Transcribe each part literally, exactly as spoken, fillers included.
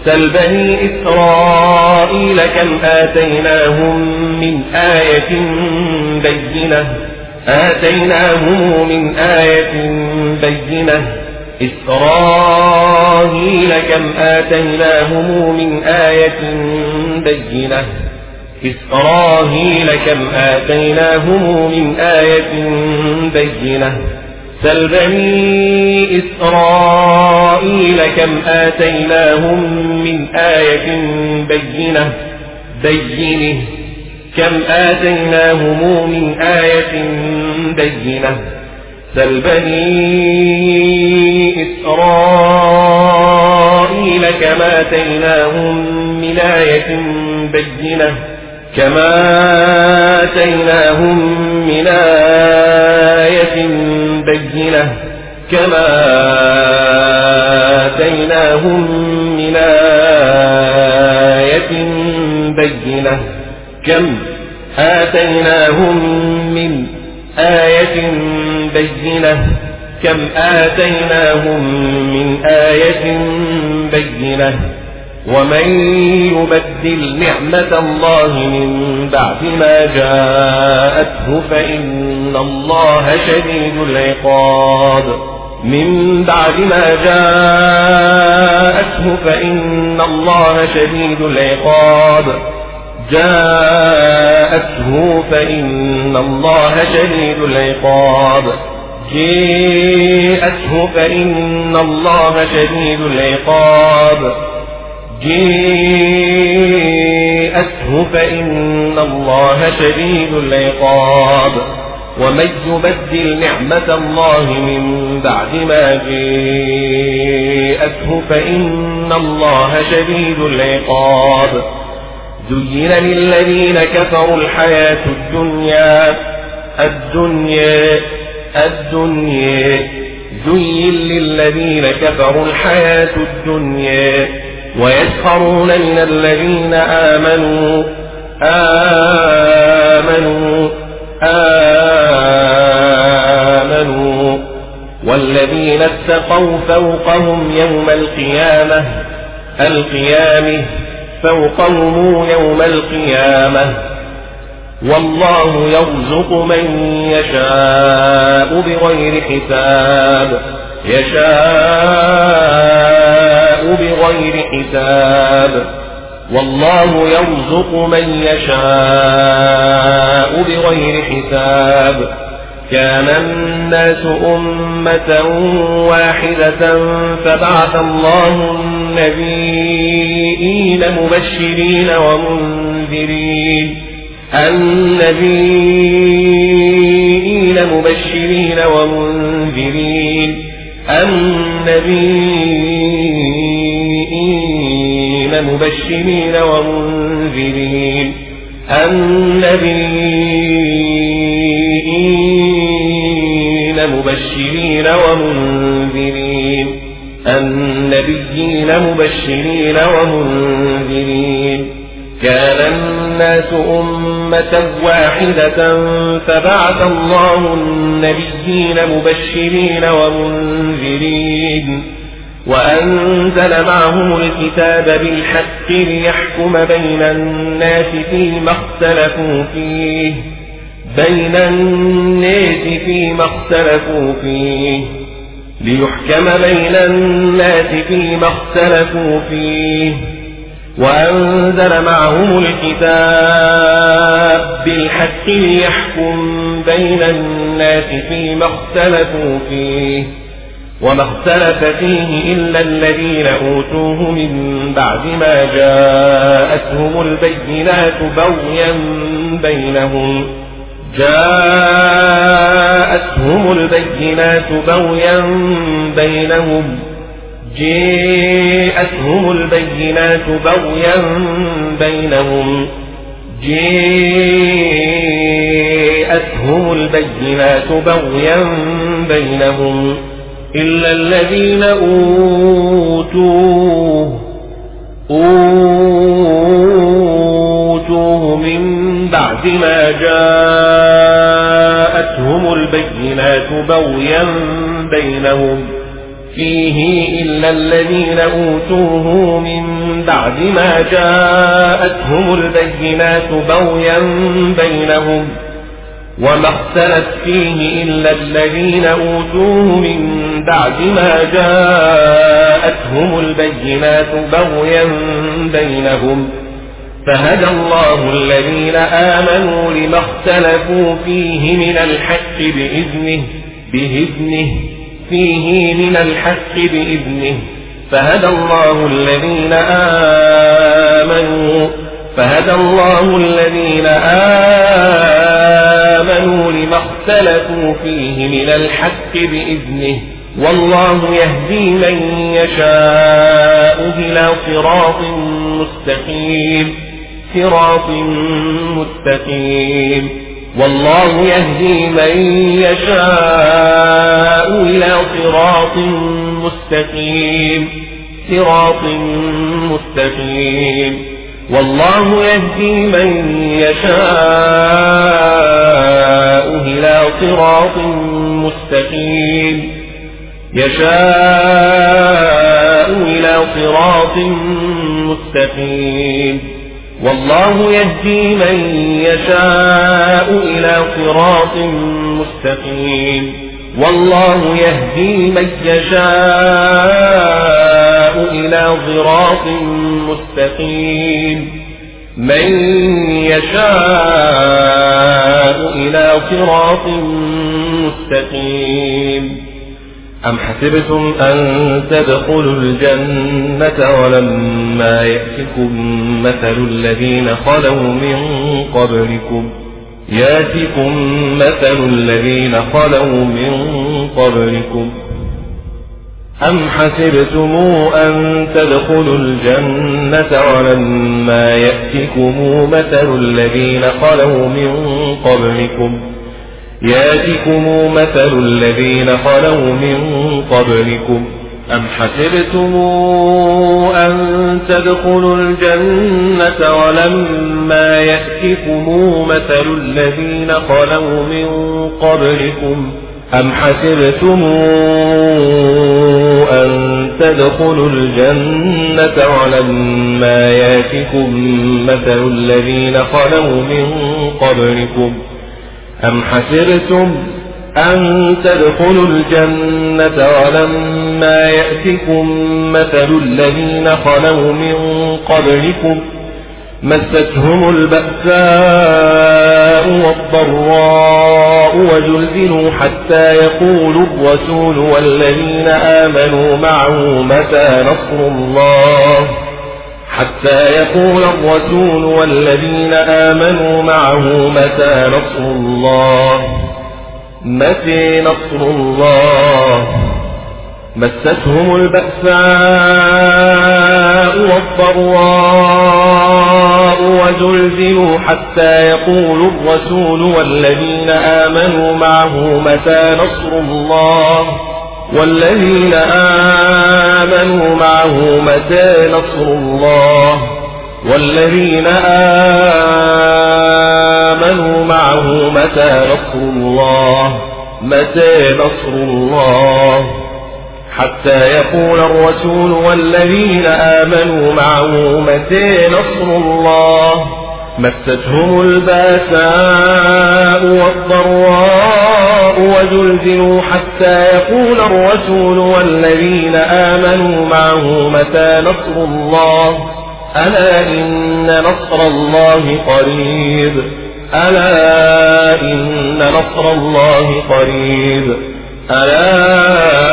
سل بني إسرائيل كم آتيناهم من آية بينة آتيناهم من آية بينة إسرائيل كم آتيناهم من آية بينة إسرائيل كم آتيناهم من آية بينة سل بني إسرائيل كم آتيناهم من آية بينة بينه كم آتيناهم من آية بينة سل بني إسرائيل كم آتيناهم من آية بينة كما آتيناهم من آية بينة كما آتيناهم من آية بينة كم آتيناهم من آية بينة كم آتيناهم من آية بينة ومن يبدل نعمة الله من بعد ما جاءته فإن الله شديد العقاب من بعد ما جاءته فإن الله شديد العقاب جاءته فإن الله شديد العقاب جاءته فإن الله شديد العقاب جاءته فإن الله شديد العقاب ومن يبدل نعمة الله من بعد ما جاءته فإن الله شديد العقاب زين للذين كفروا الحياة الدنيا الدنيا الدنيا زين للذين كفروا الحياة الدنيا ويسخرون من الذين آمنوا آمنوا آمنوا والذين اتقوا فوقهم يوم القيامة القيامة فوقهم يوم القيامة والله يرزق من يشاء بغير حساب يشاء بغير حساب والله يرزق من يشاء بغير حساب كان الناس أمة واحدة فبعث الله النبيين مبشرين ومنذرين النبيين مبشرين ومنذرين النبيين مبشرين ومنذرين النبيين مبشرين ومنذرين النبيين مبشرين ومنذرين كان الناس أمة واحدة فبعث الله النبيين مبشرين ومنذرين وأنزل معهم الكتاب بالحق ليحكم بين الناس فيما اختلفوا فيه بين الناس فيما اختلفوا فيه ليحكم بين الناس فيما اختلفوا فيه وأنزل معهم الكتاب بالحق ليحكم بين الناس فيما اختلفوا فيه وما اختلف فيه إلا الذين أوتوه من بعد ما جاءتهم البينات بغيا بينهم جاءتهم البينات بغيا بينهم جاءتهم البينات بغيا بينهم جاءتهم البينات بغيا بينهم إلا الذين أوتوه أوتوه من بعد ما جاءتهم البينات بغيا بينهم فيه إلا الذين أوتوه من بعد ما جاءتهم البينات بغيا بينهم وما اختلف فيه إلا الذين أوتوه من بعد ما جاءتهم البينات بغيا بينهم فهدى الله الذين آمنوا لما اختلفوا فيه من الحق بإذنه بإذنه فيه من الحق بإذنه فهدى الله الذين آمنوا فهدى الله الذين آمنوا لما اختلفوا فيه من الحق بإذنه والله يهدي من يشاء إلى صراط مستقيم صراط مستقيم والله يهدي من يشاء إلى صراط مستقيم صراط مستقيم والله يهدي من يشاء إلى صراط مستقيم يشاء إلى صراط مستقيم والله يهدي من يشاء إلى صراط مستقيم والله يهدي من يشاء إلى صراط مستقيم من يشاء إلى صراط مستقيم أم حسبتم أن تدخلوا الجنة ولما يأتكم مثل الذين خلوا من قبلكم يأتكم مثل الذين خلوا من قبلكم أم حسبتم أن تدخلوا الجنة ولما يأتكم مثل الذين خلوا من قبلكم يأتكم مثل الذين خلوا من قبلكم أم حسبتم أن تدخلوا الجنة ولما يأتكم مثل الذين خلوا من قبلكم أم حسبتم أن تدخلوا الجنة ولما يأتكم مثل الذين خلوا من قبلكم أم حسبتم أن تدخلوا الجنة ولما يأتكم مثل الذين خلوا من قبلكم مستهم البأساء والضراء وزلزلوا حتى يقول الرسول والذين آمنوا معه متى نصر الله حتى يقول الرسول والذين آمنوا معه متى نصر الله متى نصر الله مستهم البأساء والضراء وزلزلوا حتى يقول الرسول والذين آمنوا معه متى نصر الله والذين آمنوا معه متى نصر الله والذين آمنوا معه متى نصر الله متى نصر الله حتى يقول الرسول والذين آمنوا معه متى نصر الله مستهم الباساء والضراء وزلزلوا حتى يقول الرسول والذين آمنوا معه متى نصر الله ألا إن نصر الله قريب ألا إن نصر الله قريب ألا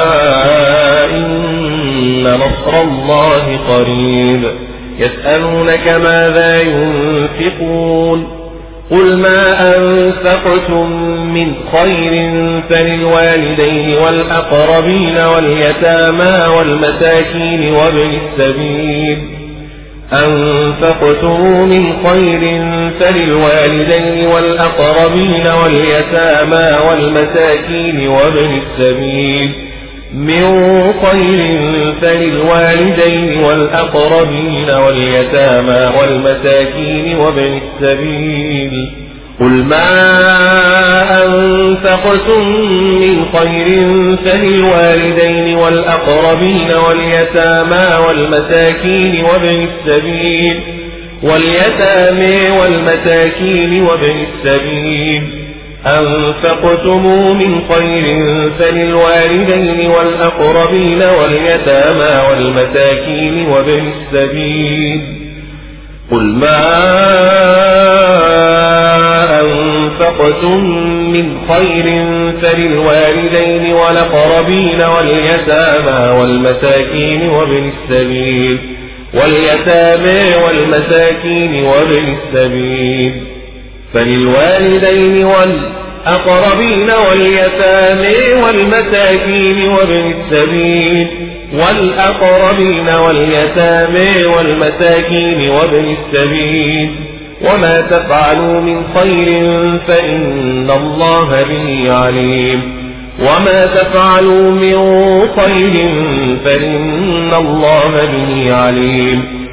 إن نصر الله قريب يسألونك ماذا ينفقون قل ما أنفقتم من خير فللوالدين والأقربين واليتامى والمساكين وابن السبيل أنفقتم من خير فللوالدين والأقربين واليتامى والمساكين وابن السبيل من خير فللوالدين والأقربين واليتامى والمساكين وابن السبيل قل ما أنفقتم من خير فللوالدين والأقربين واليتامى والمساكين وابن السبيل واليتامى والمساكين وابن السبيل أنفقتم من خير فللوالدين والأقربين واليتامى والمساكين وابن السبيل قل ما أنفقتم من خير فللوالدين والأقربين واليتامى والمساكين وابن السبيل واليتامى والمساكين وابن السبيل فللوالدين والأقربين واليتامى والمساكين وابن السبيل والأقربين واليتامى والمساكين وابن السبيل وما تفعلوا من خير فإن الله به عليم وما تفعلوا من خير فإن الله به عليم